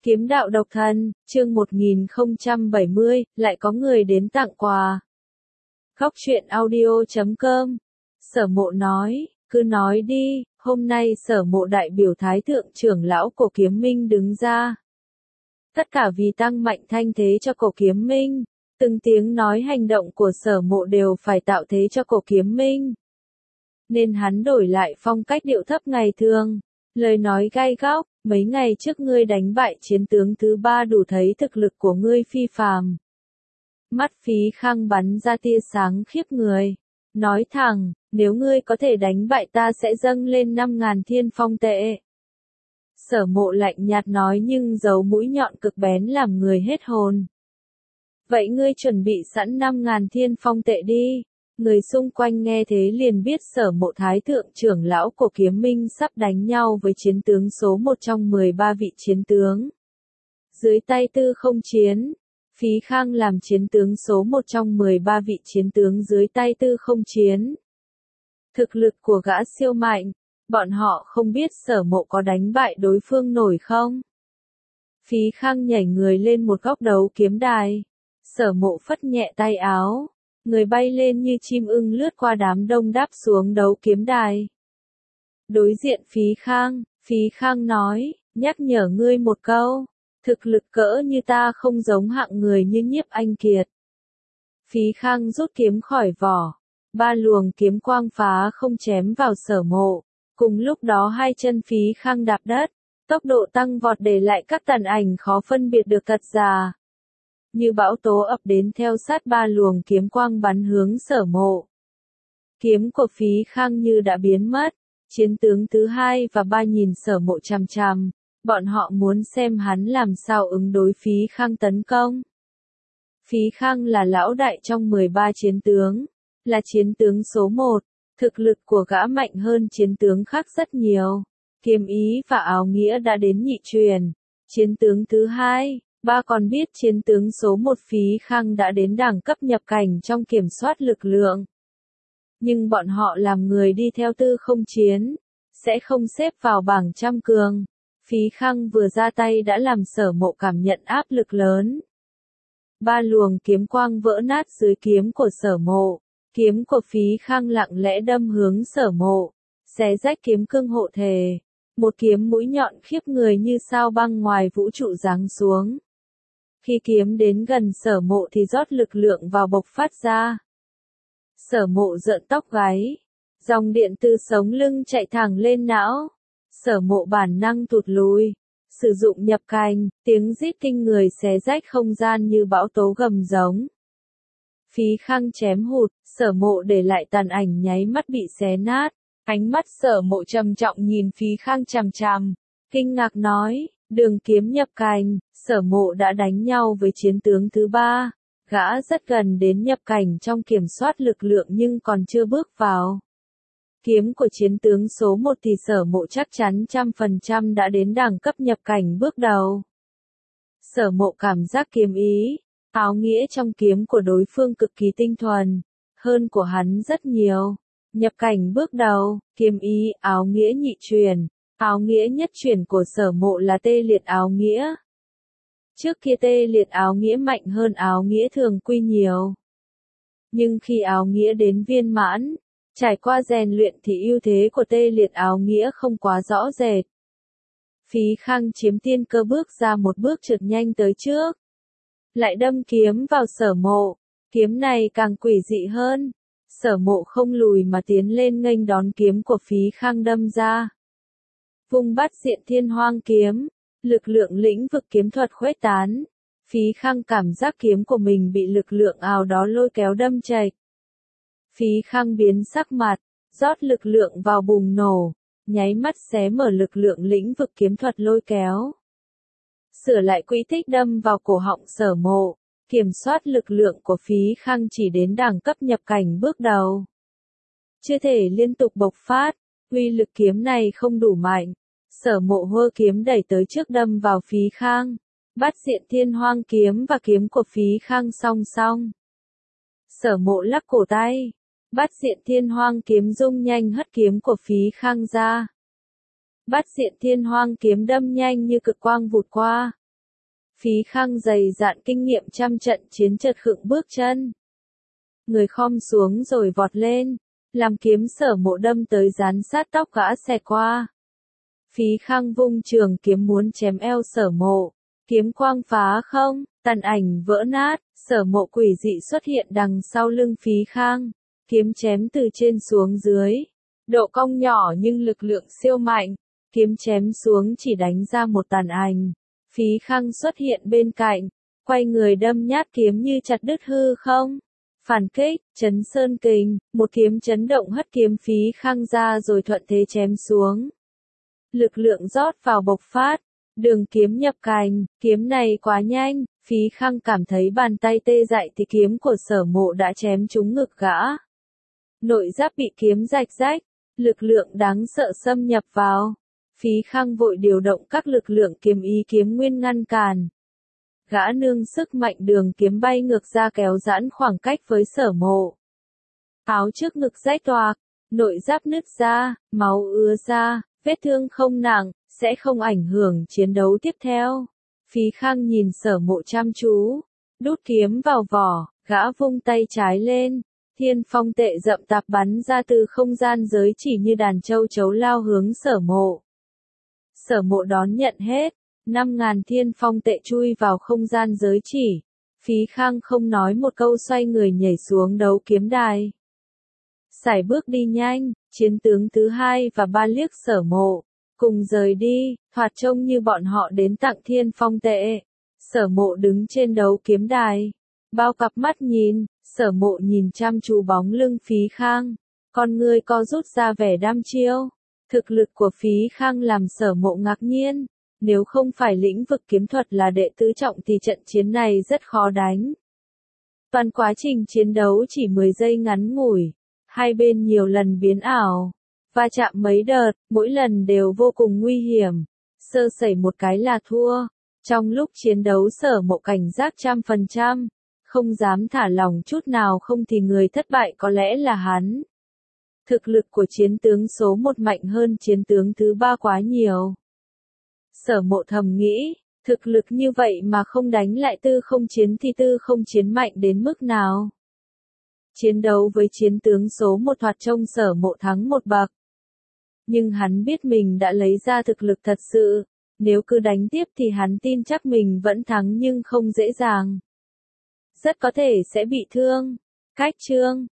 Kiếm đạo độc thân, chương 1070, lại có người đến tặng quà. Góc truyện audio.com. Sở Mộ nói, cứ nói đi, hôm nay Sở Mộ đại biểu Thái thượng trưởng lão Cổ Kiếm Minh đứng ra. Tất cả vì tăng mạnh thanh thế cho Cổ Kiếm Minh, từng tiếng nói hành động của Sở Mộ đều phải tạo thế cho Cổ Kiếm Minh. Nên hắn đổi lại phong cách điệu thấp ngày thường. Lời nói gai góc, mấy ngày trước ngươi đánh bại chiến tướng thứ 3 đủ thấy thực lực của ngươi phi phàm. Mắt Phí Khang bắn ra tia sáng khiếp người. Nói thẳng, nếu ngươi có thể đánh bại ta sẽ dâng lên 5.000 thiên phong tệ. Sở Mộ lạnh nhạt nói nhưng dấu mũi nhọn cực bén làm người hết hồn. Vậy ngươi chuẩn bị sẵn 5.000 thiên phong tệ đi. Người xung quanh nghe thế liền biết Sở Mộ Thái thượng trưởng lão Cổ Kiếm Minh sắp đánh nhau với chiến tướng số 1 trong 13 vị chiến tướng. Dưới tay Tư Không Chiến, Phí Khang làm chiến tướng số 1 trong 13 vị chiến tướng dưới tay Tư Không Chiến. Thực lực của gã siêu mạnh, bọn họ không biết Sở Mộ có đánh bại đối phương nổi không? Phí Khang nhảy người lên một góc đấu kiếm đài. Sở Mộ phất nhẹ tay áo. Người bay lên như chim ưng lướt qua đám đông đáp xuống đấu kiếm đài. Đối diện Phí Khang nói, nhắc nhở ngươi một câu, thực lực cỡ như ta không giống hạng người như Nhiếp Anh Kiệt. Phí Khang rút kiếm khỏi vỏ, 3 luồng kiếm quang phá không chém vào Sở Mộ. Cùng lúc đó hai chân Phí Khang đạp đất, tốc độ tăng vọt để lại các tàn ảnh khó phân biệt được thật giả. Như bão tố ập đến theo sát 3 luồng kiếm quang bắn hướng Sở Mộ. Kiếm của Phí Khang như đã biến mất, chiến tướng thứ 2 và 3 nhìn Sở Mộ chằm chằm, bọn họ muốn xem hắn làm sao ứng đối Phí Khang tấn công. Phí Khang là lão đại trong 13 chiến tướng, là chiến tướng số 1, thực lực của gã mạnh hơn chiến tướng khác rất nhiều, kiếm ý và áo nghĩa đã đến nhị truyền, chiến tướng thứ 2. Ba còn biết chiến tướng số 1 Phí Khang đã đến đẳng cấp nhập cảnh trong kiểm soát lực lượng. Nhưng bọn họ làm người đi theo Tư Không Chiến, sẽ không xếp vào bảng trăm cường. Phí Khang vừa ra tay đã làm Sở Mộ cảm nhận áp lực lớn. 3 luồng kiếm quang vỡ nát dưới kiếm của Sở Mộ. Kiếm của Phí Khang lặng lẽ đâm hướng Sở Mộ, xé rách kiếm cương hộ thể. Một kiếm mũi nhọn khiếp người như sao băng ngoài vũ trụ giáng xuống. Khi kiếm đến gần Sở Mộ thì rót lực lượng vào bộc phát ra. Sở Mộ rợn tóc gáy. Dòng điện từ sống lưng chạy thẳng lên não. Sở Mộ bản năng tụt lùi. Sử dụng nhập cành, tiếng rít kinh người xé rách không gian như bão tố gầm giống. Phí Khang chém hụt, Sở Mộ để lại tàn ảnh nháy mắt bị xé nát. Ánh mắt Sở Mộ trầm trọng nhìn Phí Khang chằm chằm. Kinh ngạc nói. Đường kiếm nhập cảnh, Sở Mộ đã đánh nhau với chiến tướng thứ 3, gã rất gần đến nhập cảnh trong kiểm soát lực lượng nhưng còn chưa bước vào. Kiếm của chiến tướng số 1 thì Sở Mộ chắc chắn 100% đã đến đẳng cấp nhập cảnh bước đầu. Sở Mộ cảm giác kiếm ý, áo nghĩa trong kiếm của đối phương cực kỳ tinh thuần, hơn của hắn rất nhiều. Nhập cảnh bước đầu, kiếm ý, áo nghĩa nhị truyền. Áo nghĩa nhất truyền của Sở Mộ là tê liệt áo nghĩa. Trước kia tê liệt áo nghĩa mạnh hơn áo nghĩa thường quy nhiều. Nhưng khi áo nghĩa đến viên mãn, trải qua rèn luyện thì ưu thế của tê liệt áo nghĩa không quá rõ rệt. Phí Khang chiếm tiên cơ bước ra một bước trượt nhanh tới trước. Lại đâm kiếm vào Sở Mộ. Kiếm này càng quỷ dị hơn. Sở Mộ không lùi mà tiến lên nghênh đón kiếm của Phí Khang đâm ra. Vung Bát Diện Thiên Hoang kiếm, lực lượng lĩnh vực kiếm thuật khuếch tán. Phí Khang cảm giác kiếm của mình bị lực lượng ảo đó lôi kéo đâm chệch. Phí Khang biến sắc mặt, rót lực lượng vào bùng nổ, nháy mắt xé mở lực lượng lĩnh vực kiếm thuật lôi kéo. Sửa lại quỹ tích đâm vào cổ họng Sở Mộ, kiểm soát lực lượng của Phí Khang chỉ đến đẳng cấp nhập cảnh bước đầu. Chưa thể liên tục bộc phát, uy lực kiếm này không đủ mạnh. Sở Mộ hơ kiếm đẩy tới trước đâm vào Phí Khang. Bát Diện Thiên Hoang kiếm và kiếm của Phí Khang song song. Sở Mộ lắc cổ tay. Bát Diện Thiên Hoang kiếm rung nhanh hất kiếm của Phí Khang ra. Bát Diện Thiên Hoang kiếm đâm nhanh như cực quang vụt qua. Phí Khang dày dạn kinh nghiệm trăm trận chiến chợt khựng bước chân. Người khom xuống rồi vọt lên, làm kiếm Sở Mộ đâm tới dán sát tóc gã xẹt qua. Phí Khang vung trường kiếm muốn chém eo Sở Mộ, kiếm quang phá không, tàn ảnh vỡ nát, Sở Mộ quỷ dị xuất hiện đằng sau lưng Phí Khang, kiếm chém từ trên xuống dưới, độ cong nhỏ nhưng lực lượng siêu mạnh, kiếm chém xuống chỉ đánh ra một tàn ảnh. Phí Khang xuất hiện bên cạnh, quay người đâm nhát kiếm như chặt đứt hư không. Phản kích, chấn sơn kình, một kiếm chấn động hất kiếm Phí Khang ra rồi thuận thế chém xuống. Lực lượng rót vào bộc phát, đường kiếm nhập cành, kiếm này quá nhanh, Phí Khang cảm thấy bàn tay tê dại thì kiếm của Sở Mộ đã chém trúng ngực gã. Nội giáp bị kiếm rạch rách, lực lượng đáng sợ xâm nhập vào. Phí Khang vội điều động các lực lượng kiếm ý kiếm nguyên ngăn cản. Gã nương sức mạnh đường kiếm bay ngược ra kéo giãn khoảng cách với Sở Mộ. Áo trước ngực rách toạc, nội giáp nứt ra, máu ứa ra, vết thương không nặng, sẽ không ảnh hưởng chiến đấu tiếp theo. Phí Khang nhìn Sở Mộ chăm chú, đút kiếm vào vỏ, gã vung tay trái lên, thiên phong tệ rậm tạp bắn ra từ không gian giới chỉ như đàn châu chấu lao hướng Sở Mộ. Sở Mộ đón nhận hết, 5.000 thiên phong tệ chui vào không gian giới chỉ. Phí Khang không nói một câu xoay người nhảy xuống đấu kiếm đài. Sải bước đi nhanh, chiến tướng thứ 2 và 3 liếc Sở Mộ, cùng rời đi, thoạt trông như bọn họ đến tặng thiên phong tệ. Sở Mộ đứng trên đấu kiếm đài, bao cặp mắt nhìn, Sở Mộ nhìn chăm chú bóng lưng Phí Khang, con ngươi co rút ra vẻ đăm chiêu. Thực lực của Phí Khang làm Sở Mộ ngạc nhiên, nếu không phải lĩnh vực kiếm thuật là đệ tứ trọng thì trận chiến này rất khó đánh. Toàn quá trình chiến đấu chỉ 10 giây ngắn ngủi, hai bên nhiều lần biến ảo, va chạm mấy đợt, mỗi lần đều vô cùng nguy hiểm, sơ sẩy một cái là thua. Trong lúc chiến đấu Sở Mộ cảnh giác 100%, không dám thả lỏng chút nào, không thì người thất bại có lẽ là hắn. Thực lực của chiến tướng số 1 mạnh hơn chiến tướng thứ 3 quá nhiều. Sở Mộ thầm nghĩ, thực lực như vậy mà không đánh lại tư không chiến thì tư không chiến mạnh đến mức nào. Chiến đấu với chiến tướng số 1 thoạt trông Sở Mộ thắng một bậc. Nhưng hắn biết mình đã lấy ra thực lực thật sự, nếu cứ đánh tiếp thì hắn tin chắc mình vẫn thắng nhưng không dễ dàng. Rất có thể sẽ bị thương. Cách chương